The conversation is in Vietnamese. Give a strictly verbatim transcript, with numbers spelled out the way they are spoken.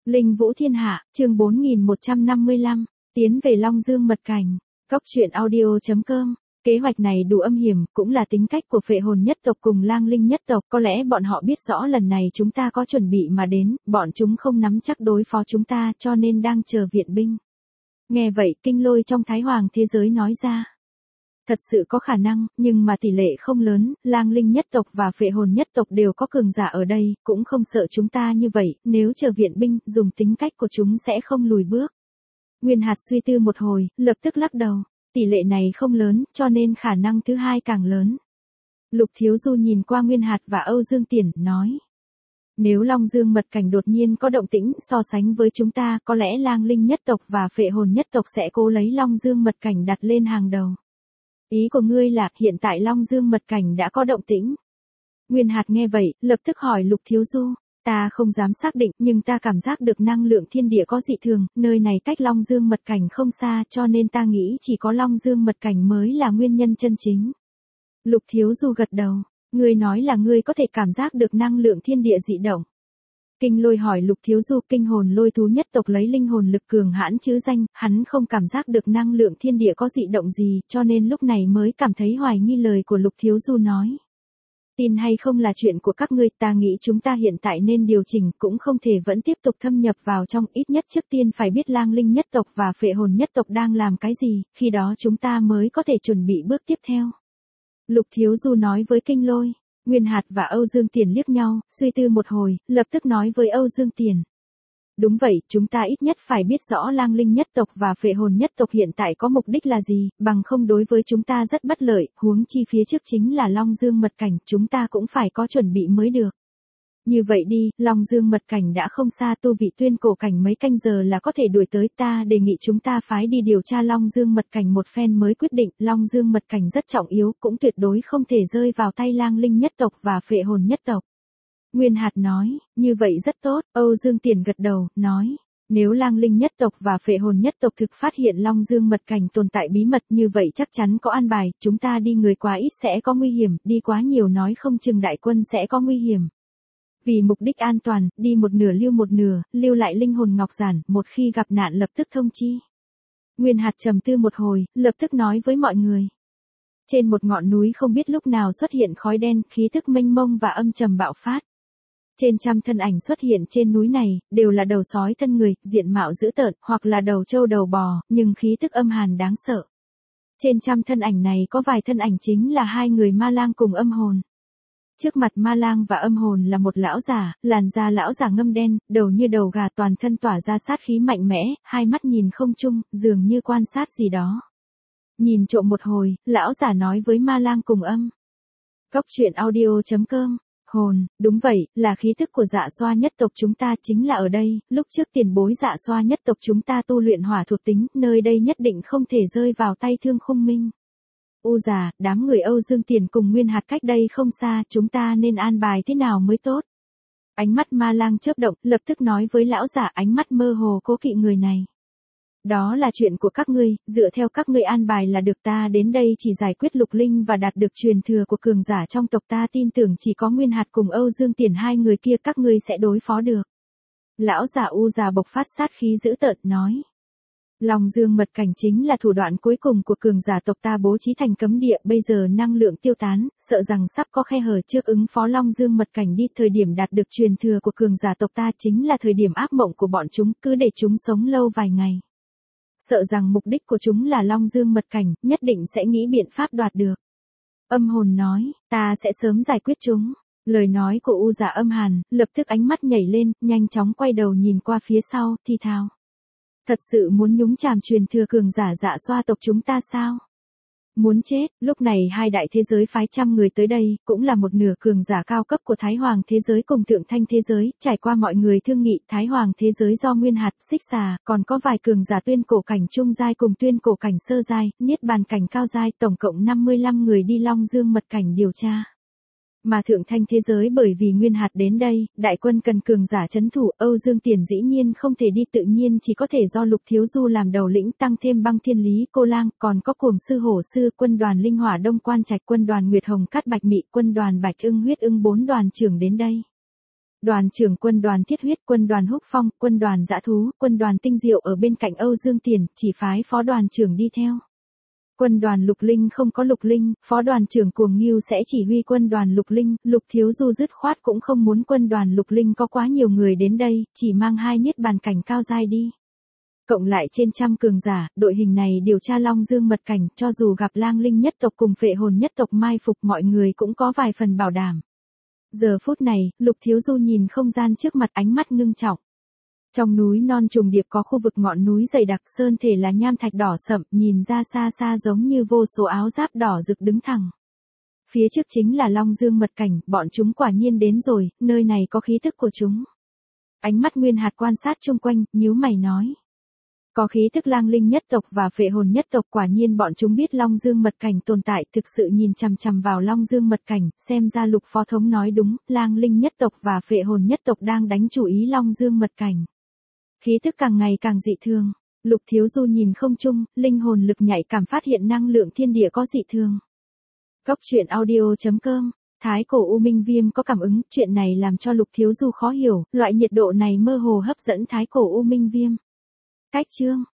Linh Vũ Thiên Hạ, chương bốn nghìn một trăm năm mươi lăm, tiến về Long Dương Mật Cảnh. Cốc truyện audio chấm com. Kế hoạch này đủ âm hiểm, cũng là tính cách của Phệ Hồn nhất tộc cùng Lang Linh nhất tộc, có lẽ bọn họ biết rõ lần này chúng ta có chuẩn bị mà đến, bọn chúng không nắm chắc đối phó chúng ta cho nên đang chờ viện binh. Nghe vậy, Kinh Lôi trong Thái Hoàng thế giới nói ra. Thật sự có khả năng, nhưng mà tỷ lệ không lớn, Lang Linh nhất tộc và Phệ Hồn nhất tộc đều có cường giả ở đây, cũng không sợ chúng ta như vậy, nếu chờ viện binh, dùng tính cách của chúng sẽ không lùi bước. Nguyên Hạt suy tư một hồi, lập tức lắc đầu, tỷ lệ này không lớn, cho nên khả năng thứ hai càng lớn. Lục Thiếu Du nhìn qua Nguyên Hạt và Âu Dương Tiền, nói. Nếu Long Dương Mật Cảnh đột nhiên có động tĩnh so sánh với chúng ta, có lẽ Lang Linh nhất tộc và Phệ Hồn nhất tộc sẽ cố lấy Long Dương Mật Cảnh đặt lên hàng đầu. Ý của ngươi là hiện tại Long Dương Mật Cảnh đã có động tĩnh. Nguyên Hạt nghe vậy, lập tức hỏi Lục Thiếu Du, ta không dám xác định nhưng ta cảm giác được năng lượng thiên địa có dị thường, nơi này cách Long Dương Mật Cảnh không xa cho nên ta nghĩ chỉ có Long Dương Mật Cảnh mới là nguyên nhân chân chính. Lục Thiếu Du gật đầu, ngươi nói là ngươi có thể cảm giác được năng lượng thiên địa dị động. Kinh Lôi hỏi Lục Thiếu Du, kinh hồn lôi thú nhất tộc lấy linh hồn lực cường hãn chứ danh, hắn không cảm giác được năng lượng thiên địa có dị động gì, cho nên lúc này mới cảm thấy hoài nghi lời của Lục Thiếu Du nói. Tin hay không là chuyện của các ngươi, ta nghĩ chúng ta hiện tại nên điều chỉnh, cũng không thể vẫn tiếp tục thâm nhập vào trong, ít nhất trước tiên phải biết Lang Linh nhất tộc và Phệ Hồn nhất tộc đang làm cái gì, khi đó chúng ta mới có thể chuẩn bị bước tiếp theo. Lục Thiếu Du nói với Kinh Lôi. Nguyên Hạt và Âu Dương Tiền liếc nhau, suy tư một hồi, lập tức nói với Âu Dương Tiền. Đúng vậy, chúng ta ít nhất phải biết rõ Lang Linh nhất tộc và Phệ Hồn nhất tộc hiện tại có mục đích là gì, bằng không đối với chúng ta rất bất lợi, huống chi phía trước chính là Long Dương Mật Cảnh, chúng ta cũng phải có chuẩn bị mới được. Như vậy đi, Long Dương Mật Cảnh đã không xa, tu vị Tuyên Cổ Cảnh mấy canh giờ là có thể đuổi tới, ta đề nghị chúng ta phái đi điều tra Long Dương Mật Cảnh một phen mới quyết định, Long Dương Mật Cảnh rất trọng yếu, cũng tuyệt đối không thể rơi vào tay Lang Linh nhất tộc và Phệ Hồn nhất tộc. Nguyên Hạt nói, như vậy rất tốt, Âu Dương Tiền gật đầu, nói. Nếu Lang Linh nhất tộc và Phệ Hồn nhất tộc thực phát hiện Long Dương Mật Cảnh tồn tại bí mật như vậy chắc chắn có an bài, chúng ta đi người quá ít sẽ có nguy hiểm, đi quá nhiều nói không chừng đại quân sẽ có nguy hiểm. Vì mục đích an toàn, đi một nửa lưu một nửa, lưu lại linh hồn ngọc giản, một khi gặp nạn lập tức thông chi. Nguyên Hạt trầm tư một hồi, lập tức nói với mọi người. Trên một ngọn núi không biết lúc nào xuất hiện khói đen, khí thức mênh mông và âm trầm bạo phát. Trên trăm thân ảnh xuất hiện trên núi này, đều là đầu sói thân người, diện mạo dữ tợn, hoặc là đầu trâu đầu bò, nhưng khí tức âm hàn đáng sợ. Trên trăm thân ảnh này có vài thân ảnh chính là hai người Ma Lang cùng Âm Hồn. Trước mặt Ma Lang và Âm Hồn là một lão giả, làn da lão giả ngâm đen, đầu như đầu gà, toàn thân tỏa ra sát khí mạnh mẽ, hai mắt nhìn không chung, dường như quan sát gì đó. Nhìn trộm một hồi, lão giả nói với Ma Lang cùng Âm. Cốc truyện audio chấm com. Hồn, đúng vậy, là khí thức của Dạ Xoa nhất tộc chúng ta chính là ở đây, lúc trước tiền bối Dạ Xoa nhất tộc chúng ta tu luyện hỏa thuộc tính, nơi đây nhất định không thể rơi vào tay Thương Khung Minh. U già, đám người Âu Dương Tiền cùng Nguyên Hạt cách đây không xa, chúng ta nên an bài thế nào mới tốt? Ánh mắt Ma Lang chớp động, lập tức nói với lão giả, ánh mắt mơ hồ cố kỵ người này. Đó là chuyện của các ngươi, dựa theo các ngươi an bài là được, ta đến đây chỉ giải quyết Lục Linh và đạt được truyền thừa của cường giả trong tộc, ta tin tưởng chỉ có Nguyên Hạt cùng Âu Dương Tiền hai người kia các ngươi sẽ đối phó được. Lão giả U già bộc phát sát khí dữ tợn nói. Long Dương Mật Cảnh chính là thủ đoạn cuối cùng của cường giả tộc ta bố trí thành cấm địa, bây giờ năng lượng tiêu tán, sợ rằng sắp có khe hở trước ứng phó Long Dương Mật Cảnh đi, thời điểm đạt được truyền thừa của cường giả tộc ta chính là thời điểm ác mộng của bọn chúng, cứ để chúng sống lâu vài ngày. Sợ rằng mục đích của chúng là Long Dương Mật Cảnh, nhất định sẽ nghĩ biện pháp đoạt được. Âm Hồn nói, ta sẽ sớm giải quyết chúng. Lời nói của U Giả âm hàn, lập tức ánh mắt nhảy lên, nhanh chóng quay đầu nhìn qua phía sau, thi thào. Thật sự muốn nhúng chàm truyền thừa cường giả Dạ Xoa tộc chúng ta sao? Muốn chết, lúc này hai đại thế giới phái trăm người tới đây, cũng là một nửa cường giả cao cấp của Thái Hoàng thế giới cùng Thượng Thanh thế giới, trải qua mọi người thương nghị, Thái Hoàng thế giới do Nguyên Hạt, Xích Xà, còn có vài cường giả Tuyên Cổ Cảnh trung giai cùng Tuyên Cổ Cảnh sơ giai, Niết Bàn Cảnh cao giai, tổng cộng năm mươi lăm người đi Long Dương Mật Cảnh điều tra. Mà Thượng Thanh thế giới bởi vì Nguyên Hạt đến đây, đại quân cần cường giả trấn thủ, Âu Dương Tiền dĩ nhiên không thể đi, tự nhiên chỉ có thể do Lục Thiếu Du làm đầu lĩnh, tăng thêm Băng Thiên Lý Cô Lang, còn có Cuồng Sư Hổ Sư, quân đoàn Linh Hỏa Đông Quan Trạch, quân đoàn Nguyệt Hồng Cát Bạch Mị, quân đoàn Bạch Ưng Huyết Ưng bốn đoàn trưởng đến đây. Đoàn trưởng quân đoàn Thiết Huyết, quân đoàn Húc Phong, quân đoàn Dã Thú, quân đoàn Tinh Diệu ở bên cạnh Âu Dương Tiền, chỉ phái phó đoàn trưởng đi theo. Quân đoàn Lục Linh không có Lục Linh, phó đoàn trưởng Cuồng Ngưu sẽ chỉ huy quân đoàn Lục Linh, Lục Thiếu Du dứt khoát cũng không muốn quân đoàn Lục Linh có quá nhiều người đến đây, chỉ mang hai niết bàn cảnh cao giai đi. Cộng lại trên trăm cường giả, đội hình này điều tra Long Dương mật cảnh, cho dù gặp Lang Linh nhất tộc cùng Phệ Hồn nhất tộc mai phục, mọi người cũng có vài phần bảo đảm. Giờ phút này, Lục Thiếu Du nhìn không gian trước mặt, ánh mắt ngưng trọng. Trong núi non trùng điệp có khu vực ngọn núi dày đặc, sơn thể là nham thạch đỏ sậm, nhìn ra xa xa giống như vô số áo giáp đỏ rực đứng thẳng. Phía trước chính là Long Dương mật cảnh, bọn chúng quả nhiên đến rồi, nơi này có khí tức của chúng. Ánh mắt Nguyên Hạt quan sát chung quanh, nhíu mày nói. Có khí tức Lang Linh nhất tộc và Phệ Hồn nhất tộc, quả nhiên bọn chúng biết Long Dương mật cảnh tồn tại, thực sự nhìn chằm chằm vào Long Dương mật cảnh, xem ra Lục phó thống nói đúng, Lang Linh nhất tộc và Phệ Hồn nhất tộc đang đánh chủ ý Long Dương mật cảnh. Khí tức càng ngày càng dị thường, Lục Thiếu Du nhìn không trung, linh hồn lực nhạy cảm phát hiện năng lượng thiên địa có dị thường. Cốc truyện audio chấm com. Thái cổ U Minh Viêm có cảm ứng, chuyện này làm cho Lục Thiếu Du khó hiểu, loại nhiệt độ này mơ hồ hấp dẫn Thái cổ U Minh Viêm. Cách chương